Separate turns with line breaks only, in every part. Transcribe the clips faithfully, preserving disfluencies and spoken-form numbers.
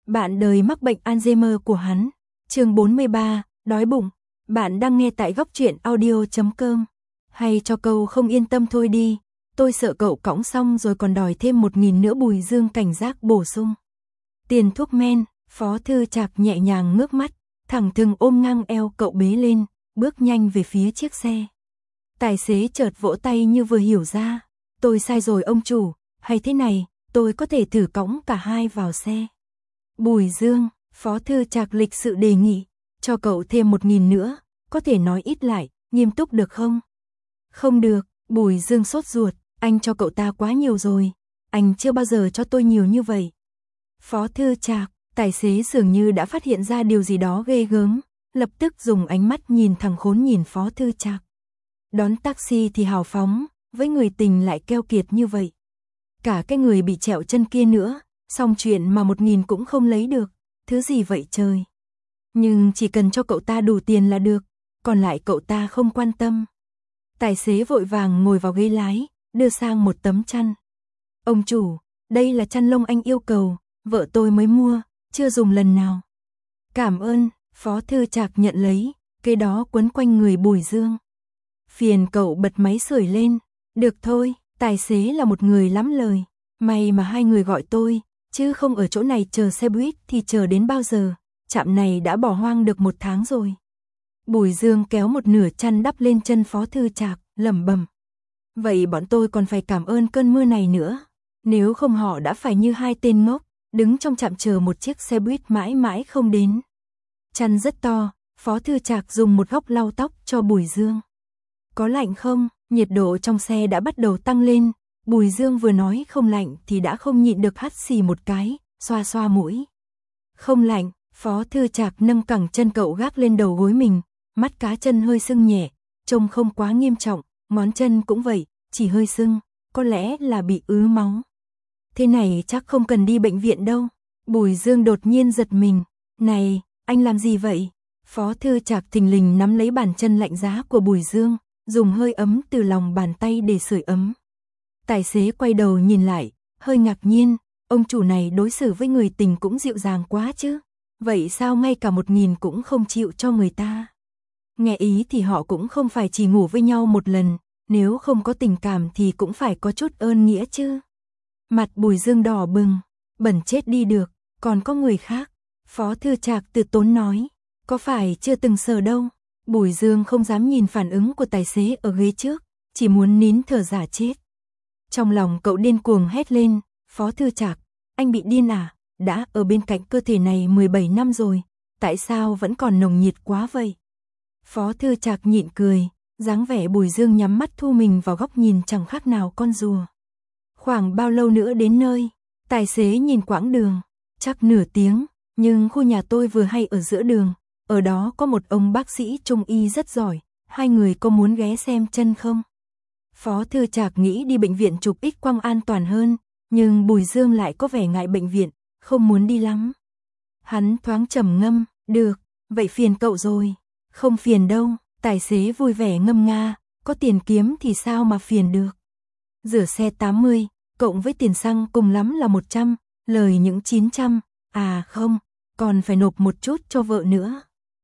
Bạn đời mắc bệnh Alzheimer của hắn. Chương bốn mươi ba, đói bụng. Bạn đang nghe tại góc truyện audio chấm com. Hay cho câu không yên tâm thôi đi, tôi sợ cậu cõng xong rồi còn đòi thêm một nghìn nữa. Bùi Dương cảnh giác bổ sung. Tiền thuốc men. Phó Thư Trạc nhẹ nhàng ngước mắt, thẳng thừng ôm ngang eo cậu bế lên, bước nhanh về phía chiếc xe. Tài xế chợt vỗ tay như vừa hiểu ra. Tôi sai rồi ông chủ, hay thế này, tôi có thể thử cõng cả hai vào xe. Bùi Dương, Phó Thư Trạc lịch sự đề nghị, cho cậu thêm một nghìn nữa, có thể nói ít lại, nghiêm túc được không? Không được, Bùi Dương sốt ruột, anh cho cậu ta quá nhiều rồi, anh chưa bao giờ cho tôi nhiều như vậy. Phó Thư Trạc, tài xế dường như đã phát hiện ra điều gì đó ghê gớm, lập tức dùng ánh mắt nhìn thẳng khốn nhìn Phó Thư Trạc. Đón taxi thì hào phóng, với người tình lại keo kiệt như vậy. Cả cái người bị trẹo chân kia nữa, xong chuyện mà một nghìn cũng không lấy được, thứ gì vậy trời. Nhưng chỉ cần cho cậu ta đủ tiền là được, còn lại cậu ta không quan tâm. Tài xế vội vàng ngồi vào ghế lái, đưa sang một tấm chăn. Ông chủ, đây là chăn lông anh yêu cầu, vợ tôi mới mua, chưa dùng lần nào. Cảm ơn, Phó Thư Trạc nhận lấy, cái đó quấn quanh người Bùi Dương. Phiền cậu bật máy sưởi lên, được thôi, tài xế là một người lắm lời. May mà hai người gọi tôi, chứ không ở chỗ này chờ xe buýt thì chờ đến bao giờ, trạm này đã bỏ hoang được một tháng rồi. Bùi Dương kéo một nửa chăn đắp lên chân Phó Thư Trạc, lẩm bẩm. Vậy bọn tôi còn phải cảm ơn cơn mưa này nữa, nếu không họ đã phải như hai tên ngốc, đứng trong trạm chờ một chiếc xe buýt mãi mãi không đến. Chăn rất to, Phó Thư Trạc dùng một góc lau tóc cho Bùi Dương. Có lạnh không? Nhiệt độ trong xe đã bắt đầu tăng lên. Bùi Dương vừa nói không lạnh thì đã không nhịn được hắt xì một cái, xoa xoa mũi. Không lạnh, Phó Thư Trạc nâng cẳng chân cậu gác lên đầu gối mình, mắt cá chân hơi sưng nhẹ, trông không quá nghiêm trọng, ngón chân cũng vậy, chỉ hơi sưng, có lẽ là bị ứ máu. Thế này chắc không cần đi bệnh viện đâu. Bùi Dương đột nhiên giật mình. Này, anh làm gì vậy? Phó Thư Trạc thình lình nắm lấy bàn chân lạnh giá của Bùi Dương, dùng hơi ấm từ lòng bàn tay để sưởi ấm. Tài xế quay đầu nhìn lại, hơi ngạc nhiên, ông chủ này đối xử với người tình cũng dịu dàng quá chứ. Vậy sao ngay cả một nghìn cũng không chịu cho người ta? Nghe ý thì họ cũng không phải chỉ ngủ với nhau một lần, nếu không có tình cảm thì cũng phải có chút ơn nghĩa chứ. Mặt Bùi Dương đỏ bừng, bẩn chết đi được, còn có người khác. Phó Thư Trạc từ tốn nói, có phải chưa từng sờ đâu. Bùi Dương không dám nhìn phản ứng của tài xế ở ghế trước, chỉ muốn nín thở giả chết. Trong lòng cậu điên cuồng hét lên, Phó Thư Trạc, anh bị điên à? Đã ở bên cạnh cơ thể này mười bảy năm rồi, tại sao vẫn còn nồng nhiệt quá vậy? Phó Thư Trạc nhịn cười, dáng vẻ Bùi Dương nhắm mắt thu mình vào góc nhìn chẳng khác nào con rùa. Khoảng bao lâu nữa đến nơi? Tài xế nhìn quãng đường, chắc nửa tiếng, nhưng khu nhà tôi vừa hay ở giữa đường, ở đó có một ông bác sĩ trung y rất giỏi, hai người có muốn ghé xem chân không? Phó Thư Trạc nghĩ đi bệnh viện chụp X quang an toàn hơn, nhưng Bùi Dương lại có vẻ ngại bệnh viện, không muốn đi lắm. Hắn thoáng trầm ngâm, được, vậy phiền cậu rồi. Không phiền đâu, tài xế vui vẻ ngâm nga, có tiền kiếm thì sao mà phiền được. Rửa xe tám mươi, cộng với tiền xăng cùng lắm là một trăm, lời những chín trăm, à không, còn phải nộp một chút cho vợ nữa.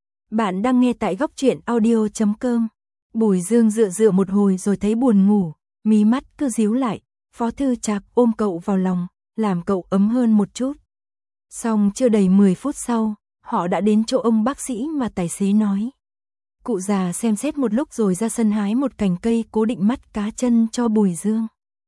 Bạn đang nghe tại góc truyện audio chấm com. Bùi Dương dựa dựa một hồi rồi thấy buồn ngủ, mí mắt cứ díu lại, Phó Thư Trạc ôm cậu vào lòng, làm cậu ấm hơn một chút. Xong chưa đầy mười phút sau, họ đã đến chỗ ông bác sĩ mà tài xế nói. Cụ già xem xét một lúc rồi ra sân hái một cành cây cố định mắt cá chân cho Bùi Dương.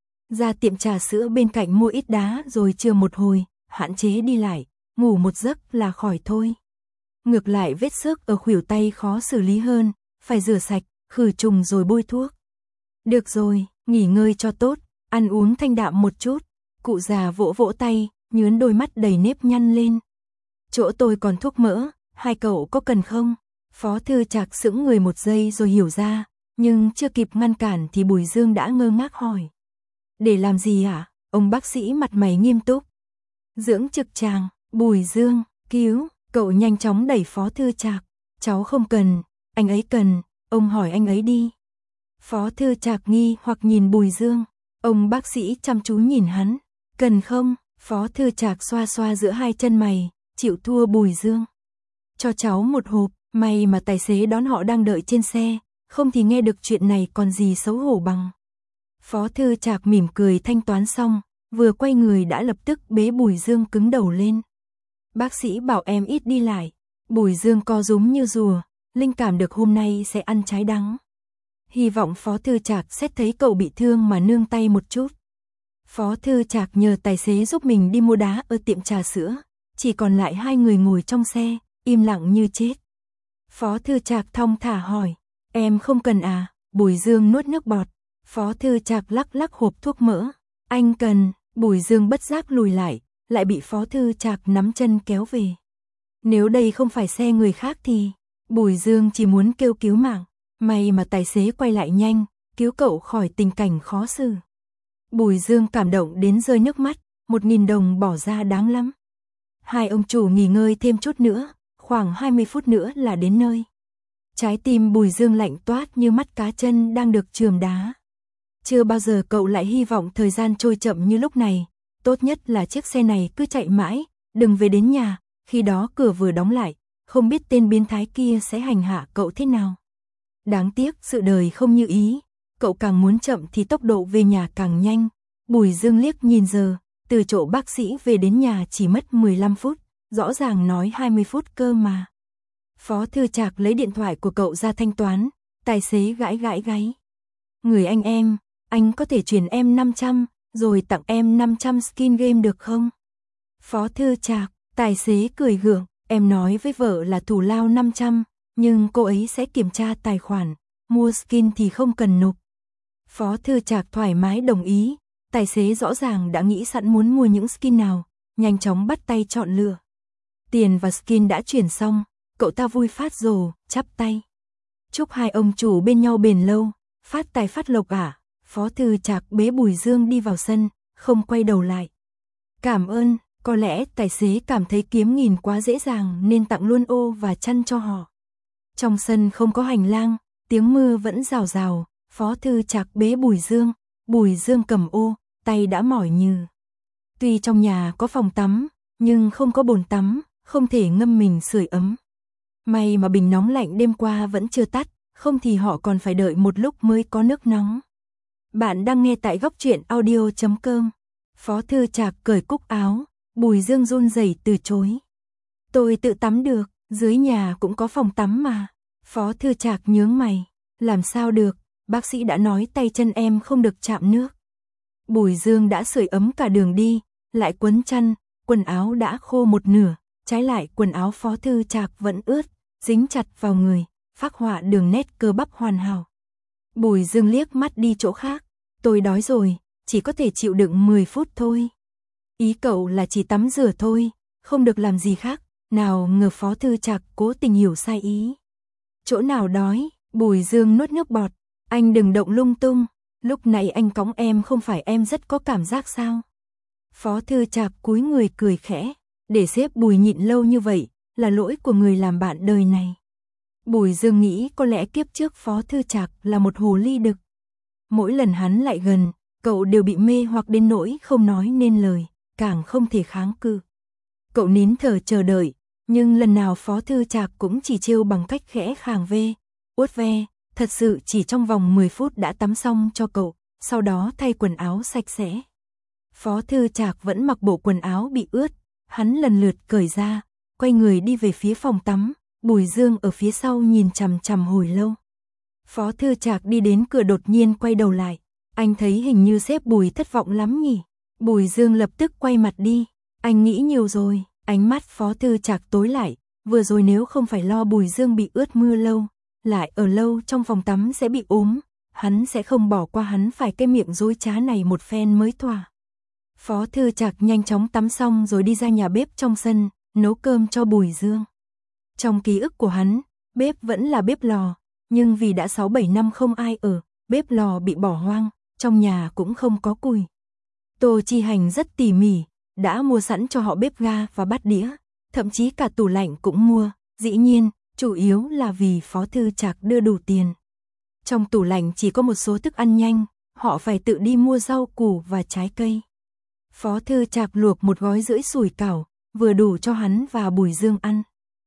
Ra tiệm trà sữa bên cạnh mua ít đá rồi chừa một hồi, hạn chế đi lại, ngủ một giấc là khỏi thôi. Ngược lại vết xước ở khuỷu tay khó xử lý hơn, phải rửa sạch, khử trùng rồi bôi thuốc. Được rồi, nghỉ ngơi cho tốt, ăn uống thanh đạm một chút. Cụ già vỗ vỗ tay, nhướn đôi mắt đầy nếp nhăn lên. Chỗ tôi còn thuốc mỡ, hai cậu có cần không? Phó Thư Trạc sững người một giây rồi hiểu ra, nhưng chưa kịp ngăn cản thì Bùi Dương đã ngơ ngác hỏi. Để làm gì hả? Ông bác sĩ mặt mày nghiêm túc. Dưỡng trực tràng. Bùi Dương, cứu, cậu nhanh chóng đẩy Phó Thư Trạc. Cháu không cần, anh ấy cần, ông hỏi anh ấy đi. Phó Thư Trạc nghi hoặc nhìn Bùi Dương, ông bác sĩ chăm chú nhìn hắn. Cần không? Phó Thư Trạc xoa xoa giữa hai chân mày, chịu thua Bùi Dương. Cho cháu một hộp, may mà tài xế đón họ đang đợi trên xe, không thì nghe được chuyện này còn gì xấu hổ bằng. Phó Thư Trạc mỉm cười thanh toán xong, vừa quay người đã lập tức bế Bùi Dương cứng đầu lên. Bác sĩ bảo em ít đi lại. Bùi Dương co rúm như rùa, linh cảm được hôm nay sẽ ăn trái đắng. Hy vọng Phó Thư Trạc xét thấy cậu bị thương mà nương tay một chút. Phó Thư Trạc nhờ tài xế giúp mình đi mua đá ở tiệm trà sữa, chỉ còn lại hai người ngồi trong xe, im lặng như chết. Phó Thư Trạc thong thả hỏi, em không cần à? Bùi Dương nuốt nước bọt. Phó Thư Trạc lắc lắc hộp thuốc mỡ, anh cần. Bùi Dương bất giác lùi lại, lại bị Phó Thư Trạc nắm chân kéo về. Nếu đây không phải xe người khác thì... Bùi Dương chỉ muốn kêu cứu mạng, may mà tài xế quay lại nhanh, cứu cậu khỏi tình cảnh khó xử. Bùi Dương cảm động đến rơi nước mắt, một nghìn đồng bỏ ra đáng lắm. Hai ông chủ nghỉ ngơi thêm chút nữa, khoảng hai mươi phút nữa là đến nơi. Trái tim Bùi Dương lạnh toát như mắt cá chân đang được chườm đá. Chưa bao giờ cậu lại hy vọng thời gian trôi chậm như lúc này, tốt nhất là chiếc xe này cứ chạy mãi, đừng về đến nhà, khi đó cửa vừa đóng lại, không biết tên biến thái kia sẽ hành hạ cậu thế nào. Đáng tiếc sự đời không như ý, cậu càng muốn chậm thì tốc độ về nhà càng nhanh. Bùi Dương liếc nhìn giờ, từ chỗ bác sĩ về đến nhà chỉ mất mười lăm phút, rõ ràng nói hai mươi phút cơ mà. Phó Thư Trạc lấy điện thoại của cậu ra thanh toán, tài xế gãi gãi gáy. Người anh em, anh có thể chuyển em năm trăm, rồi tặng em năm trăm skin game được không? Phó Thư Trạc, tài xế cười gượng, em nói với vợ là thù lao năm trăm, nhưng cô ấy sẽ kiểm tra tài khoản, mua skin thì không cần nộp. Phó Thư Trạc thoải mái đồng ý, tài xế rõ ràng đã nghĩ sẵn muốn mua những skin nào, nhanh chóng bắt tay chọn lựa. Tiền và skin đã chuyển xong, cậu ta vui phát rồ, chắp tay. Chúc hai ông chủ bên nhau bền lâu, phát tài phát lộc ạ. À. Phó Thư Trạc bế Bùi Dương đi vào sân, không quay đầu lại. Cảm ơn, có lẽ tài xế cảm thấy kiếm nghìn quá dễ dàng nên tặng luôn ô và chăn cho họ. Trong sân không có hành lang, tiếng mưa vẫn rào rào, Phó Thư Trạc bế Bùi Dương, Bùi Dương cầm ô, tay đã mỏi nhừ. Tuy trong nhà có phòng tắm, nhưng không có bồn tắm, không thể ngâm mình sưởi ấm. May mà bình nóng lạnh đêm qua vẫn chưa tắt, không thì họ còn phải đợi một lúc mới có nước nóng. Bạn đang nghe tại góc truyện audio chấm com. Phó Thư Trạc cởi cúc áo, Bùi Dương run rẩy từ chối. Tôi tự tắm được, dưới nhà cũng có phòng tắm mà. Phó Thư Trạc nhướng mày, làm sao được, bác sĩ đã nói tay chân em không được chạm nước. Bùi Dương đã sưởi ấm cả đường đi, lại quấn chăn, quần áo đã khô một nửa, trái lại quần áo Phó Thư Trạc vẫn ướt, dính chặt vào người, phác họa đường nét cơ bắp hoàn hảo. Bùi Dương liếc mắt đi chỗ khác, tôi đói rồi, chỉ có thể chịu đựng mười phút thôi. Ý cậu là chỉ tắm rửa thôi, không được làm gì khác, nào ngờ Phó Thư Trạc cố tình hiểu sai ý. Chỗ nào đói, Bùi Dương nuốt nước bọt, anh đừng động lung tung, lúc nãy anh cõng em không phải em rất có cảm giác sao? Phó Thư Trạc cúi người cười khẽ, để sếp Bùi nhịn lâu như vậy, là lỗi của người làm bạn đời này. Bùi Dương nghĩ có lẽ kiếp trước Phó Thư Trạc là một hồ ly đực. Mỗi lần hắn lại gần, cậu đều bị mê hoặc đến nỗi không nói nên lời, càng không thể kháng cự. Cậu nín thở chờ đợi, nhưng lần nào Phó Thư Trạc cũng chỉ trêu bằng cách khẽ khàng ve, uốt ve, thật sự chỉ trong vòng mười phút đã tắm xong cho cậu, sau đó thay quần áo sạch sẽ. Phó Thư Trạc vẫn mặc bộ quần áo bị ướt, hắn lần lượt cởi ra, quay người đi về phía phòng tắm, Bùi Dương ở phía sau nhìn chằm chằm hồi lâu. Phó Thư Trạc đi đến cửa đột nhiên quay đầu lại, anh thấy hình như sếp Bùi thất vọng lắm nhỉ. Bùi Dương lập tức quay mặt đi, anh nghĩ nhiều rồi, ánh mắt Phó Thư Trạc tối lại, vừa rồi nếu không phải lo Bùi Dương bị ướt mưa lâu, lại ở lâu trong phòng tắm sẽ bị ốm, hắn sẽ không bỏ qua hắn phải cái miệng dối trá này một phen mới thỏa. Phó Thư Trạc nhanh chóng tắm xong rồi đi ra nhà bếp trong sân, nấu cơm cho Bùi Dương. Trong ký ức của hắn, bếp vẫn là bếp lò, nhưng vì đã sáu bảy năm không ai ở, bếp lò bị bỏ hoang, trong nhà cũng không có củi. Tô Chi Hành rất tỉ mỉ, đã mua sẵn cho họ bếp ga và bát đĩa, thậm chí cả tủ lạnh cũng mua, dĩ nhiên, chủ yếu là vì Phó Thư Trạc đưa đủ tiền. Trong tủ lạnh chỉ có một số thức ăn nhanh, họ phải tự đi mua rau củ và trái cây. Phó Thư Trạc luộc một gói rưỡi sủi cảo, vừa đủ cho hắn và Bùi Dương ăn.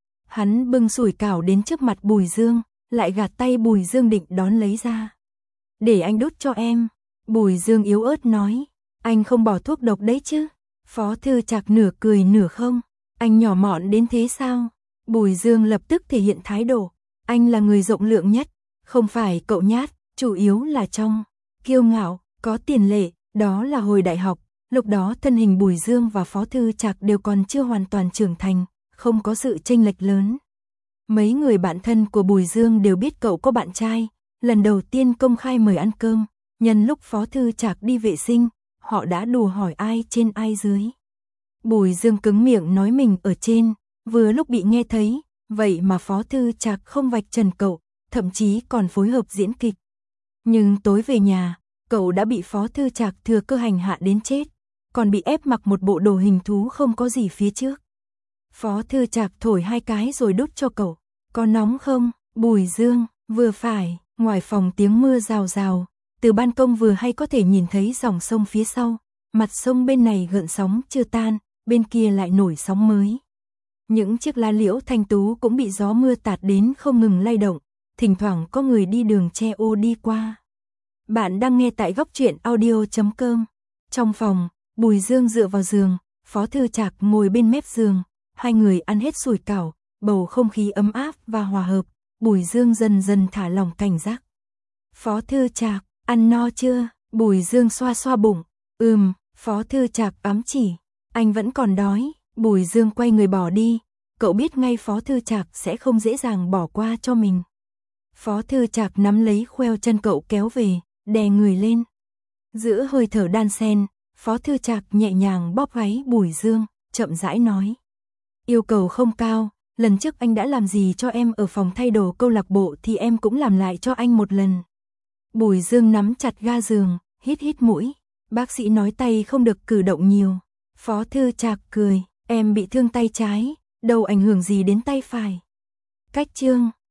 Hắn bưng sủi cảo đến trước mặt Bùi Dương, lại gạt tay Bùi Dương định đón lấy ra. Để anh đút cho em. Bùi Dương yếu ớt nói. Anh không bỏ thuốc độc đấy chứ? Phó Thư Trạc nửa cười nửa không. Anh nhỏ mọn đến thế sao? Bùi Dương lập tức thể hiện thái độ. Anh là người rộng lượng nhất, không phải cậu nhát, chủ yếu là trong kiêu ngạo, có tiền lệ, đó là hồi đại học. Lúc đó thân hình Bùi Dương và Phó Thư Trạc đều còn chưa hoàn toàn trưởng thành, không có sự chênh lệch lớn. Mấy người bạn thân của Bùi Dương đều biết cậu có bạn trai, lần đầu tiên công khai mời ăn cơm, nhân lúc Phó Thư Trạc đi vệ sinh, họ đã đùa hỏi ai trên ai dưới. Bùi Dương cứng miệng nói mình ở trên, vừa lúc bị nghe thấy, vậy mà Phó Thư Trạc không vạch trần cậu, thậm chí còn phối hợp diễn kịch. Nhưng tối về nhà, cậu đã bị Phó Thư Trạc thừa cơ hành hạ đến chết, còn bị ép mặc một bộ đồ hình thú không có gì phía trước. Phó Thư Trạc thổi hai cái rồi đút cho cậu. Có nóng không? Bùi Dương, vừa phải. Ngoài phòng tiếng mưa rào rào, từ ban công vừa hay có thể nhìn thấy dòng sông phía sau. Mặt sông bên này gợn sóng chưa tan, bên kia lại nổi sóng mới. Những chiếc lá liễu thanh tú cũng bị gió mưa tạt đến không ngừng lay động, thỉnh thoảng có người đi đường che ô đi qua. Bạn đang nghe tại góc truyện audio chấm com. Trong phòng, Bùi Dương dựa vào giường, Phó Thư Trạc ngồi bên mép giường, hai người ăn hết sủi cảo, bầu không khí ấm áp và hòa hợp, Bùi Dương dần dần thả lỏng cảnh giác. Phó Thư Trạc, ăn no chưa? Bùi Dương xoa xoa bụng. Ừm, Phó Thư Trạc ám chỉ. Anh vẫn còn đói. Bùi Dương quay người bỏ đi. Cậu biết ngay Phó Thư Trạc sẽ không dễ dàng bỏ qua cho mình. Phó Thư Trạc nắm lấy khoeo chân cậu kéo về, đè người lên. Giữa hơi thở đan xen, Phó Thư Trạc nhẹ nhàng bóp gáy Bùi Dương, chậm rãi nói. Yêu cầu không cao, lần trước anh đã làm gì cho em ở phòng thay đồ câu lạc bộ thì em cũng làm lại cho anh một lần. Bùi Dương nắm chặt ga giường, hít hít mũi. Bác sĩ nói tay không được cử động nhiều. Phó Thư Trạc cười, em bị thương tay trái, đâu ảnh hưởng gì đến tay phải. Cách chương